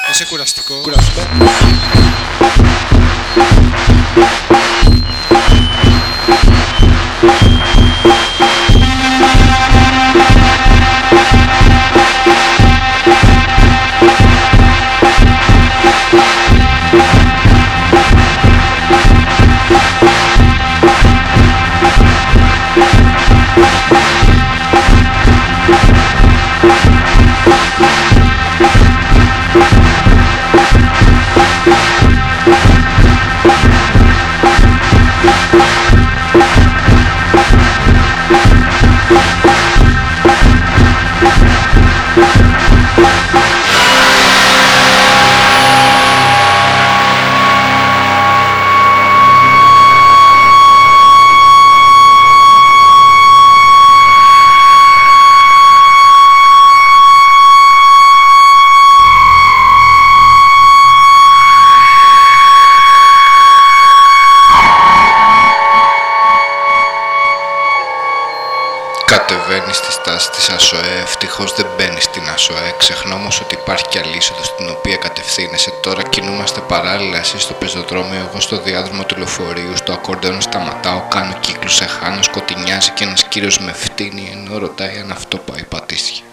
Είσαι κουραστικό. Κουραστικό. Κατεβαίνει στη στάση της ΑΣΟΕ, ευτυχώς δεν μπαίνει στην ΑΣΟΕ. Ξεχνώ όμως ότι υπάρχει κι άλλη είσοδος στην οποία κατευθύνεσαι. Τώρα κινούμαστε παράλληλα, εσύ στο πεζοδρόμιο, εγώ στο διάδρομο του λεωφορείου. Στο ακορντεόν σταματάω, κάνω κύκλους, σε χάνω, σκοτεινιάζει και ένας κύριος με φτύνει ενώ ρωτάει αν αυτό πάει πατήσια.